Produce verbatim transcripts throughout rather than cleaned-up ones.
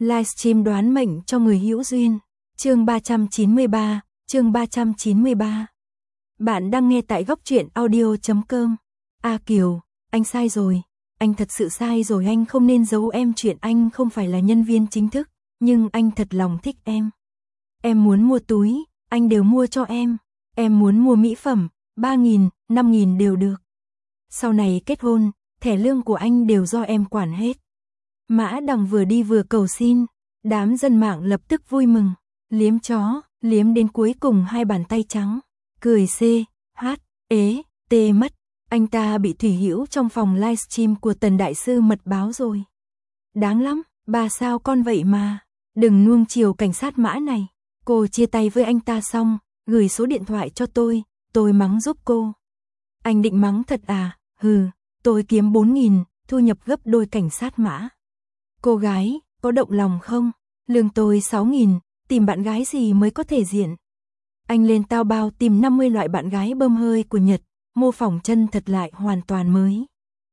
Livestream đoán mệnh cho người hữu duyên. Chương ba trăm chín mươi ba, chương ba trăm chín mươi ba. Bạn đang nghe tại góc truyện audio chấm com. A Kiều, anh sai rồi, anh thật sự sai rồi, anh không nên giấu em chuyện anh không phải là nhân viên chính thức, nhưng anh thật lòng thích em. Em muốn mua túi, anh đều mua cho em. Em muốn mua mỹ phẩm, ba nghìn, năm nghìn đều được. Sau này kết hôn, thẻ lương của anh đều do em quản hết. Mã Đằng vừa đi vừa cầu xin, đám dân mạng lập tức vui mừng, liếm chó, liếm đến cuối cùng hai bàn tay trắng, cười c, h, ế, t mất, anh ta bị Thủy Hữu trong phòng livestream của Tần Đại Sư mật báo rồi. Đáng lắm, bà sao con vậy mà, đừng nuông chiều cảnh sát Mã này, cô chia tay với anh ta xong, gửi số điện thoại cho tôi, tôi mắng giúp cô. Anh định mắng thật à, hừ, tôi kiếm bốn nghìn, thu nhập gấp đôi cảnh sát Mã. Cô gái, có động lòng không? Lương tôi sáu nghìn, tìm bạn gái gì mới có thể diện? Anh lên Taobao tìm năm mươi loại bạn gái bơm hơi của Nhật, mô phỏng chân thật lại hoàn toàn mới.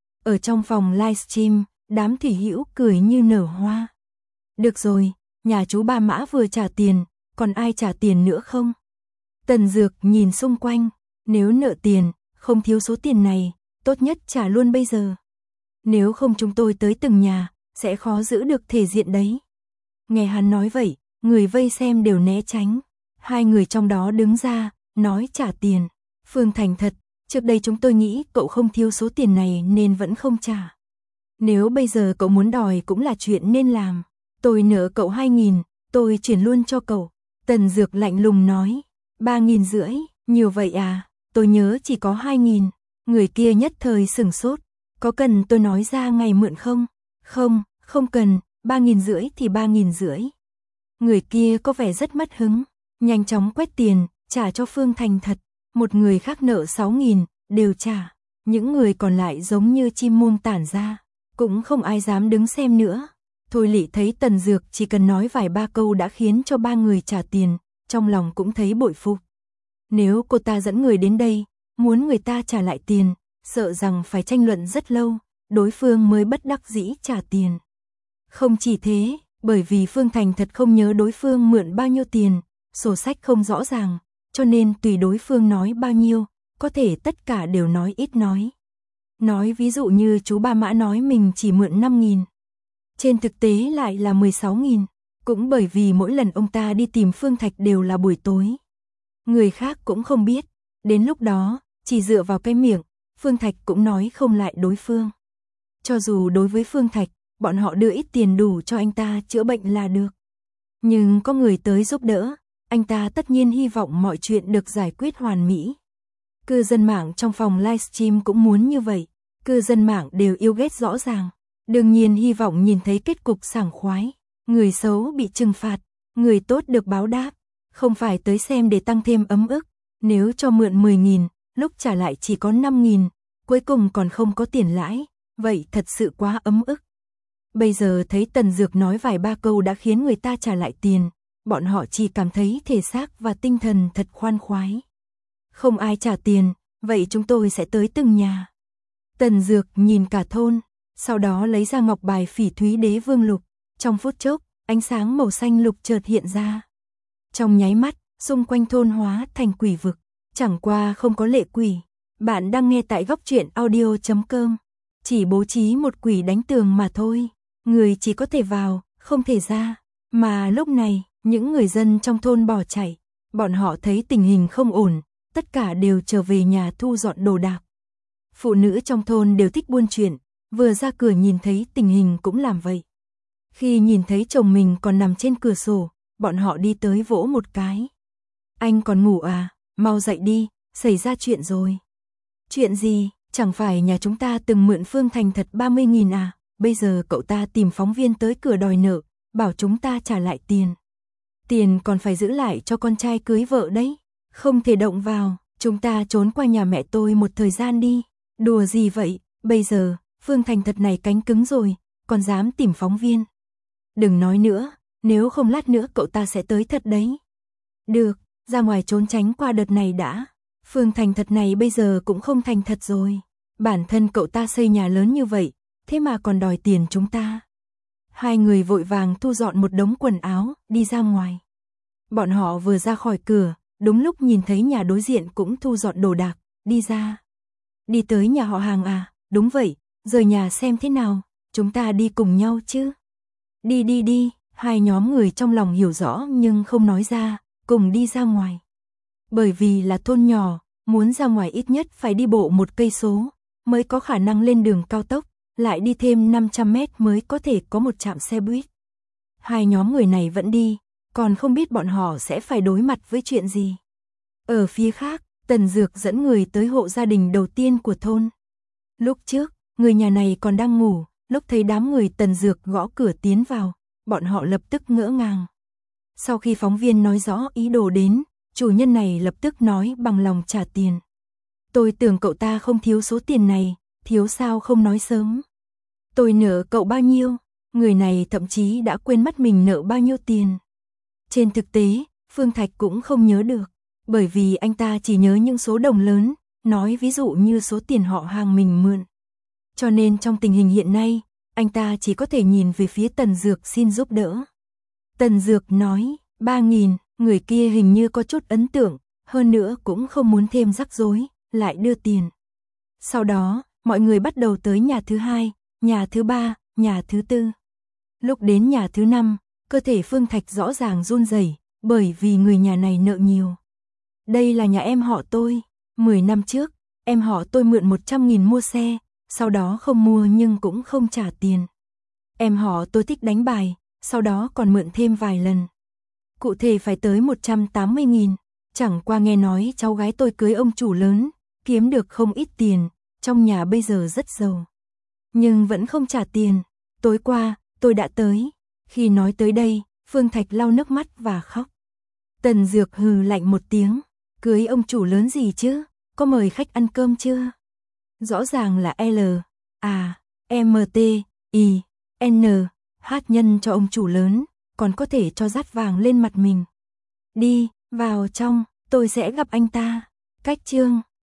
Ở trong phòng livestream, đám Thủy Hữu cười như nở hoa. Được rồi, nhà chú ba Mã vừa trả tiền, còn ai trả tiền nữa không? Tần Dược nhìn xung quanh, nếu nợ tiền, không thiếu số tiền này, tốt nhất trả luôn bây giờ. Nếu không chúng tôi tới từng nhà, sẽ khó giữ được thể diện đấy. Nghe hắn nói vậy, người vây xem đều né tránh. Hai người trong đó đứng ra, nói trả tiền. Phương thành thật, trước đây chúng tôi nghĩ cậu không thiếu số tiền này nên vẫn không trả. Nếu bây giờ cậu muốn đòi cũng là chuyện nên làm. Tôi nợ cậu hai nghìn, tôi chuyển luôn cho cậu. Tần Dược lạnh lùng nói, ba nghìn rưỡi, nhiều vậy à, tôi nhớ chỉ có hai nghìn. Người kia nhất thời sửng sốt, có cần tôi nói ra ngày mượn không? Không, không cần, ba nghìn rưỡi thì ba nghìn rưỡi. Người kia có vẻ rất mất hứng, nhanh chóng quét tiền, trả cho Phương thành thật. Một người khác nợ sáu nghìn, đều trả. Những người còn lại giống như chim muông tản ra, cũng không ai dám đứng xem nữa. Thôi Lị thấy Tần Dược chỉ cần nói vài ba câu đã khiến cho ba người trả tiền, trong lòng cũng thấy bội phục. Nếu cô ta dẫn người đến đây, muốn người ta trả lại tiền, sợ rằng phải tranh luận rất lâu, đối phương mới bất đắc dĩ trả tiền. Không chỉ thế, bởi vì Phương thành thật không nhớ đối phương mượn bao nhiêu tiền, sổ sách không rõ ràng, cho nên tùy đối phương nói bao nhiêu, có thể tất cả đều nói ít nói. Nói ví dụ như chú ba Mã nói mình chỉ mượn năm nghìn. Trên thực tế lại là mười sáu nghìn, cũng bởi vì mỗi lần ông ta đi tìm Phương Thạch đều là buổi tối. Người khác cũng không biết, đến lúc đó, chỉ dựa vào cái miệng, Phương Thạch cũng nói không lại đối phương. Cho dù đối với Phương Thạch, bọn họ đưa ít tiền đủ cho anh ta chữa bệnh là được. Nhưng có người tới giúp đỡ, anh ta tất nhiên hy vọng mọi chuyện được giải quyết hoàn mỹ. Cư dân mạng trong phòng livestream cũng muốn như vậy, cư dân mạng đều yêu ghét rõ ràng. Đương nhiên hy vọng nhìn thấy kết cục sảng khoái, người xấu bị trừng phạt, người tốt được báo đáp, không phải tới xem để tăng thêm ấm ức. Nếu cho mượn mười nghìn, lúc trả lại chỉ có năm nghìn, cuối cùng còn không có tiền lãi, vậy thật sự quá ấm ức. Bây giờ thấy Tần Dược nói vài ba câu đã khiến người ta trả lại tiền, bọn họ chỉ cảm thấy thể xác và tinh thần thật khoan khoái. Không ai trả tiền, vậy chúng tôi sẽ tới từng nhà. Tần Dược nhìn cả thôn, sau đó lấy ra ngọc bài Phỉ Thúy Đế Vương Lục, trong phút chốc, ánh sáng màu xanh lục chợt hiện ra. Trong nháy mắt, xung quanh thôn hóa thành quỷ vực, chẳng qua không có lệ quỷ. Bạn đang nghe tại góc truyện audio chấm com. Chỉ bố trí một quỷ đánh tường mà thôi, người chỉ có thể vào, không thể ra. Mà lúc này, những người dân trong thôn bỏ chạy, bọn họ thấy tình hình không ổn, tất cả đều trở về nhà thu dọn đồ đạc. Phụ nữ trong thôn đều thích buôn chuyện, vừa ra cửa nhìn thấy tình hình cũng làm vậy. Khi nhìn thấy chồng mình còn nằm trên cửa sổ, bọn họ đi tới vỗ một cái. Anh còn ngủ à, mau dậy đi, xảy ra chuyện rồi. Chuyện gì, chẳng phải nhà chúng ta từng mượn Phương thành thật ba mươi nghìn à, bây giờ cậu ta tìm phóng viên tới cửa đòi nợ, bảo chúng ta trả lại tiền. Tiền còn phải giữ lại cho con trai cưới vợ đấy, không thể động vào, chúng ta trốn qua nhà mẹ tôi một thời gian đi. Đùa gì vậy, bây giờ, Phương thành thật này cánh cứng rồi, còn dám tìm phóng viên. Đừng nói nữa, nếu không lát nữa cậu ta sẽ tới thật đấy. Được, ra ngoài trốn tránh qua đợt này đã. Phương thành thật này bây giờ cũng không thành thật rồi. Bản thân cậu ta xây nhà lớn như vậy, thế mà còn đòi tiền chúng ta. Hai người vội vàng thu dọn một đống quần áo, đi ra ngoài. Bọn họ vừa ra khỏi cửa, đúng lúc nhìn thấy nhà đối diện cũng thu dọn đồ đạc, đi ra. Đi tới nhà họ Hàng à, đúng vậy, rời nhà xem thế nào, chúng ta đi cùng nhau chứ. Đi đi đi, hai nhóm người trong lòng hiểu rõ nhưng không nói ra, cùng đi ra ngoài. Bởi vì là thôn nhỏ, muốn ra ngoài ít nhất phải đi bộ một cây số, mới có khả năng lên đường cao tốc, lại đi thêm năm trăm mét mới có thể có một trạm xe buýt. Hai nhóm người này vẫn đi, còn không biết bọn họ sẽ phải đối mặt với chuyện gì. Ở phía khác, Tần Dược dẫn người tới hộ gia đình đầu tiên của thôn. Lúc trước, người nhà này còn đang ngủ, lúc thấy đám người Tần Dược gõ cửa tiến vào, bọn họ lập tức ngỡ ngàng. Sau khi phóng viên nói rõ ý đồ đến, chủ nhân này lập tức nói bằng lòng trả tiền. Tôi tưởng cậu ta không thiếu số tiền này, thiếu sao không nói sớm. Tôi nợ cậu bao nhiêu, người này thậm chí đã quên mất mình nợ bao nhiêu tiền. Trên thực tế, Phương Thạch cũng không nhớ được, bởi vì anh ta chỉ nhớ những số đồng lớn, nói ví dụ như số tiền họ Hàng mình mượn. Cho nên trong tình hình hiện nay, anh ta chỉ có thể nhìn về phía Tần Dược xin giúp đỡ. Tần Dược nói, ba nghìn, người kia hình như có chút ấn tượng, hơn nữa cũng không muốn thêm rắc rối, lại đưa tiền. Sau đó, mọi người bắt đầu tới nhà thứ hai, nhà thứ ba, nhà thứ tư. Lúc đến nhà thứ năm, cơ thể Phương Thạch rõ ràng run rẩy, bởi vì người nhà này nợ nhiều. Đây là nhà em họ tôi, mười năm trước, em họ tôi mượn một trăm nghìn mua xe, sau đó không mua nhưng cũng không trả tiền. Em họ tôi thích đánh bài, sau đó còn mượn thêm vài lần. Cụ thể phải tới một trăm tám mươi nghìn, chẳng qua nghe nói cháu gái tôi cưới ông chủ lớn, kiếm được không ít tiền, trong nhà bây giờ rất giàu. Nhưng vẫn không trả tiền, tối qua, tôi đã tới. Khi nói tới đây, Phương Thạch lau nước mắt và khóc. Tần Dược hừ lạnh một tiếng, cưới ông chủ lớn gì chứ, có mời khách ăn cơm chưa? Rõ ràng là L, A, M T, I, N, H nhân cho ông chủ lớn, còn có thể cho dát vàng lên mặt mình. Đi, vào trong, tôi sẽ gặp anh ta. Cách chương